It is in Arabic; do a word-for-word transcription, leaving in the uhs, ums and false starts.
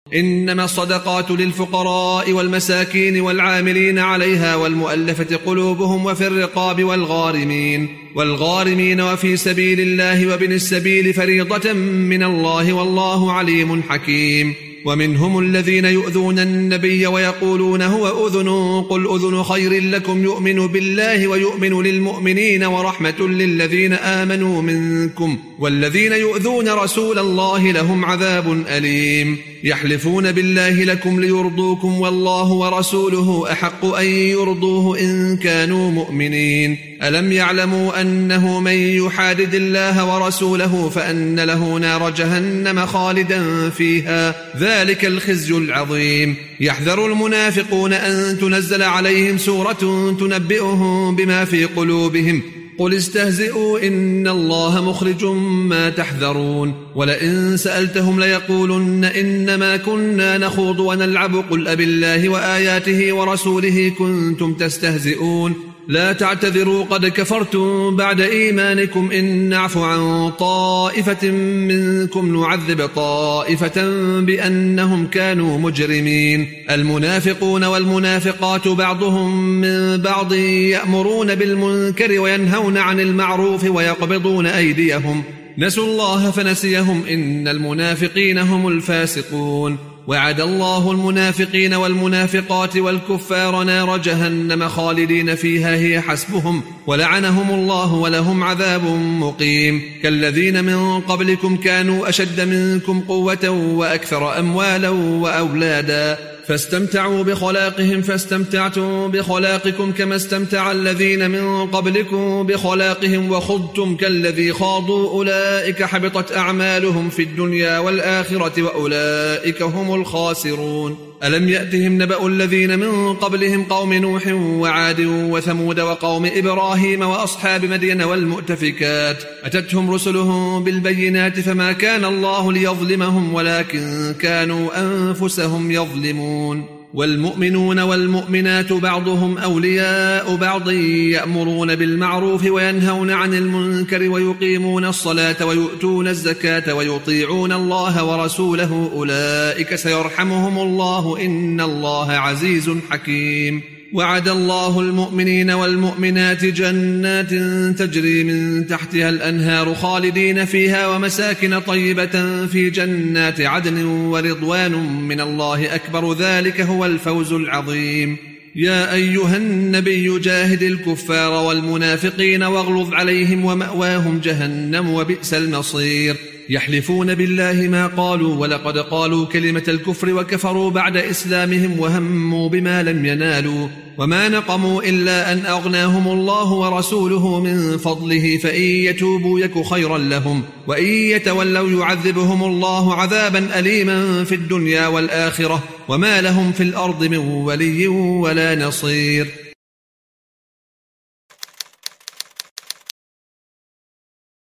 إنما الصدقات للفقراء والمساكين والعاملين عليها والمؤلفة قلوبهم وفي الرقاب والغارمين والغارمين وفي سبيل الله وابن السبيل فريضة من الله والله عليم حكيم. ومنهم الذين يؤذون النبي ويقولون هو أذن قل أذن خير لكم يؤمن بالله ويؤمن للمؤمنين ورحمة للذين آمنوا منكم والذين يؤذون رسول الله لهم عذاب أليم. يحلفون بالله لكم ليرضوكم والله ورسوله أحق أن يرضوه إن كانوا مؤمنين. ألم يعلموا أنه من يحادد الله ورسوله فأن له نار جهنم خالدا فيها ذلك الخزي العظيم. يحذر المنافقون أن تنزل عليهم سورة تنبئهم بما في قلوبهم قل استهزئوا إن الله مخرج ما تحذرون ولئن سألتهم ليقولن إنما كنا نخوض ونلعب قل أبالله وآياته ورسوله كنتم تستهزئون لا تعتذروا قد كفرتم بعد إيمانكم إن نعف عن طائفة منكم نعذب طائفة بأنهم كانوا مجرمين. المنافقون والمنافقات بعضهم من بعض يأمرون بالمنكر وينهون عن المعروف ويقبضون أيديهم نسوا الله فنسيهم إن المنافقين هم الفاسقون. وعد الله المنافقين والمنافقات والكفار نار جهنم خالدين فيها هي حسبهم ولعنهم الله ولهم عذاب مقيم. كالذين من قبلكم كانوا أشد منكم قوة وأكثر أموالا وأولادا فاستمتعوا بخلاقهم فاستمتعتم بخلاقكم كما استمتع الذين من قبلكم بخلاقهم وخضتم كالذي خاضوا أولئك حبطت أعمالهم في الدنيا والآخرة وأولئك هم الخاسرون. ألم يأتهم نبأ الذين من قبلهم قوم نوح وعاد وثمود وقوم إبراهيم وأصحاب مدين والمؤتفكات أتتهم رسلهم بالبينات فما كان الله ليظلمهم ولكن كانوا أنفسهم يظلمون. والمؤمنون والمؤمنات بعضهم أولياء بعض يأمرون بالمعروف وينهون عن المنكر ويقيمون الصلاة ويؤتون الزكاة ويطيعون الله ورسوله أولئك سيرحمهم الله إن الله عزيز حكيم. وعد الله المؤمنين والمؤمنات جنات تجري من تحتها الأنهار خالدين فيها ومساكن طيبة في جنات عدن ورضوان من الله أكبر ذلك هو الفوز العظيم. يا أيها النبي جاهد الكفار والمنافقين واغلظ عليهم ومأواهم جهنم وبئس المصير. يحلفون بالله ما قالوا ولقد قالوا كلمة الكفر وكفروا بعد إسلامهم وهموا بما لم ينالوا وما نقموا إلا أن أغناهم الله ورسوله من فضله فإن يتوبوا يك خيرا لهم وإن يتولوا يعذبهم الله عذابا أليما في الدنيا والآخرة وما لهم في الأرض من ولي ولا نصير.